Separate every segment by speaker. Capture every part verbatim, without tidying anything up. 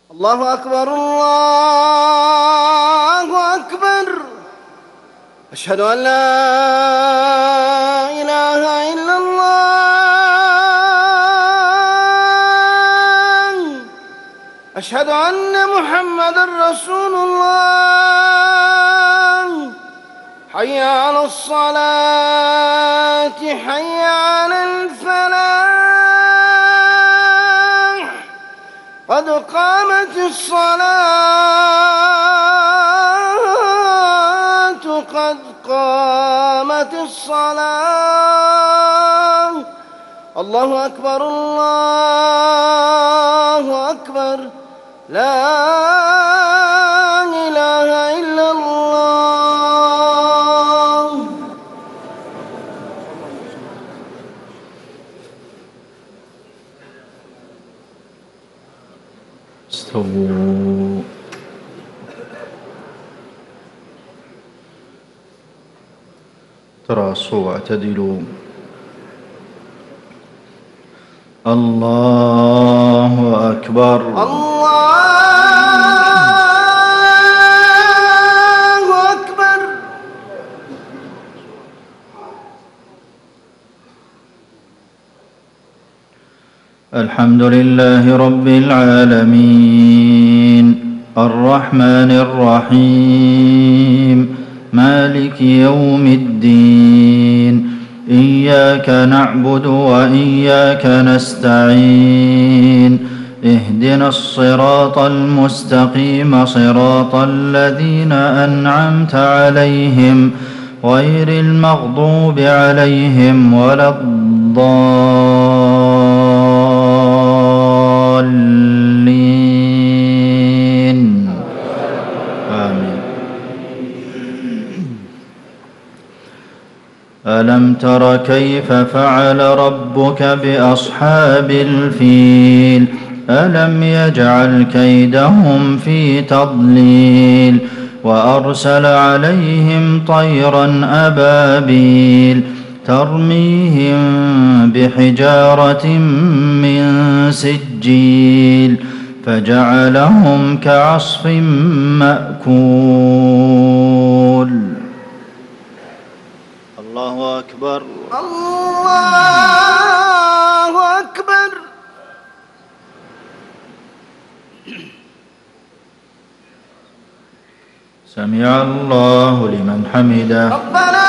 Speaker 1: الله أكبر الله أكبر. أشهد أن لا إله إلا الله. أشهد أن محمدًا رسول الله. حي على الصلاة حي على الفلاح. قد قامت الصلاة قد قامت الصلاة. الله أكبر الله أكبر. لا إله إلا الله.
Speaker 2: استووا. تراصوا واعتدلوا. الله أكبر.
Speaker 1: الله أكبر.
Speaker 2: الحمد لله رب العالمين الرحمن الرحيم مالك يوم الدين. إياك نعبد وإياك نستعين. اهدنا الصراط المستقيم صراط الذين أنعمت عليهم غير المغضوب عليهم ولا الضالين. آمين. ألم تر كيف فعل ربك بأصحاب الفيل؟ ألم يجعل كيدهم في تضليل وأرسل عليهم طيرا أبابيل ترميهم بحجارة من سجيل فجعلهم كعصف مأكول. الله أكبر.
Speaker 1: الله أكبر.
Speaker 2: سمع الله لمن حمده.
Speaker 1: ربنا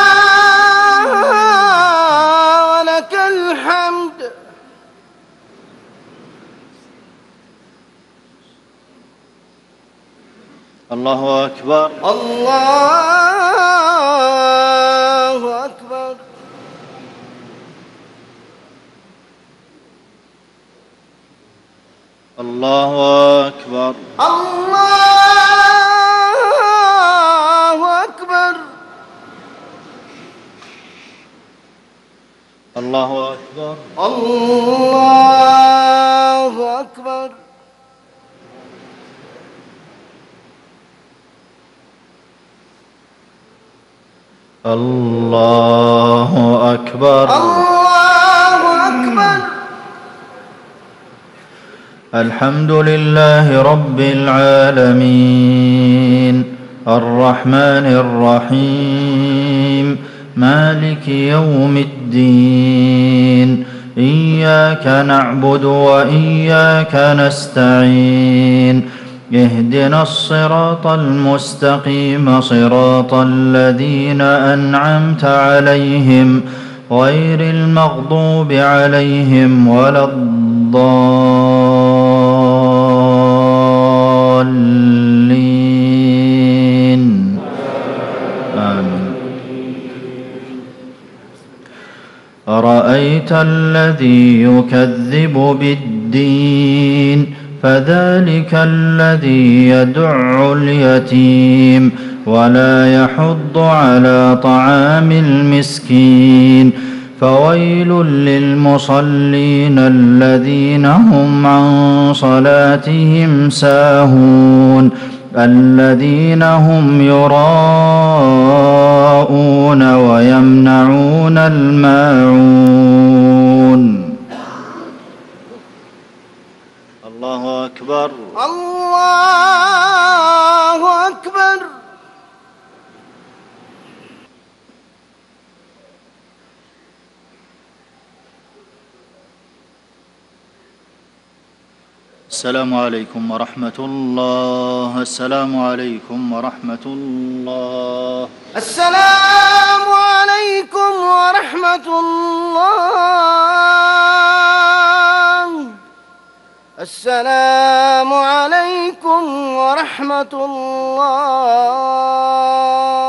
Speaker 1: ولك الحمد.
Speaker 2: الله أكبر.
Speaker 1: الله أكبر.
Speaker 2: الله أكبر.
Speaker 1: الله أكبر.
Speaker 2: الله أكبر.
Speaker 1: الله أكبر.
Speaker 2: الله أكبر.
Speaker 1: الله أكبر.
Speaker 2: الحمد لله رب العالمين الرحمن الرحيم مالك يوم الدين. إياك نعبد وإياك نستعين. اهدنا الصراط المستقيم صراط الذين أنعمت عليهم غير المغضوب عليهم ولا الضالين. آمين. أرأيت الذي يكذب بالدين فذلك الذي يدع اليتيم ولا يحض على طعام المسكين. فويل للمصلين الذين هم عن صلاتهم ساهون الذين هم يراءون ويمنعون الماعون. الله أكبر.
Speaker 1: الله أكبر.
Speaker 2: السلام عليكم ورحمة الله. السلام عليكم ورحمة الله.
Speaker 1: السلام عليكم ورحمة الله. السلام عليكم ورحمة الله.